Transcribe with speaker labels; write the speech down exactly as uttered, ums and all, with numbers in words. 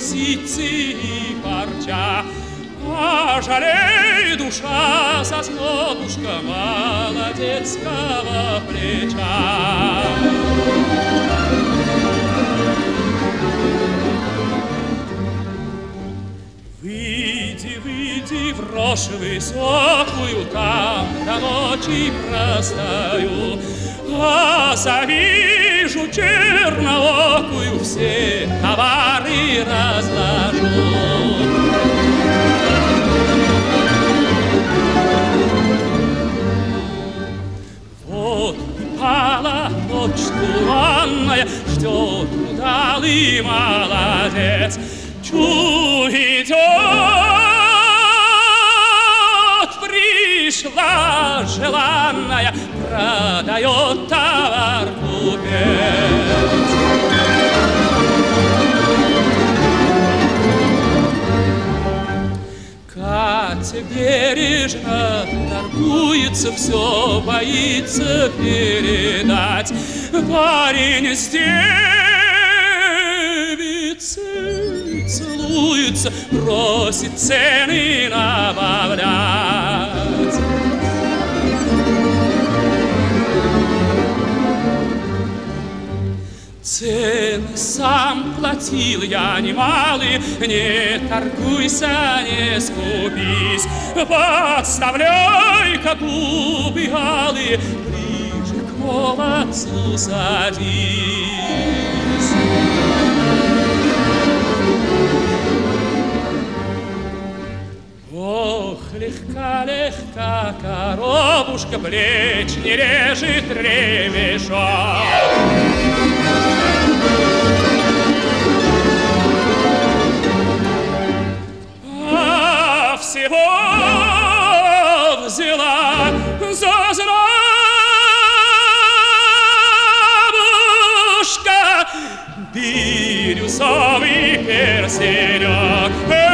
Speaker 1: ситцы и парча. А жалей душа соснотушка молодецкого плеча. Выйди, выйди в рожь высокую, там до ночи простою, а завижу черноокую, все товары разложу. Вот упала ночь туманная, ждет удалый молодец. Чу идет, пришла желанная, продает товар купец. Катя бережно торгуется, все боится передать. Парень с девицей целуется, просит цены набавлять. Цены сам платил я немалые, не торгуйся, не скупись, подставляй, как губы алые, ближе к молодцу садись. Ох, легка-легка коробушка, плеч не режет ремешок. А всего взяла за знабушка бирюзовый перстенек.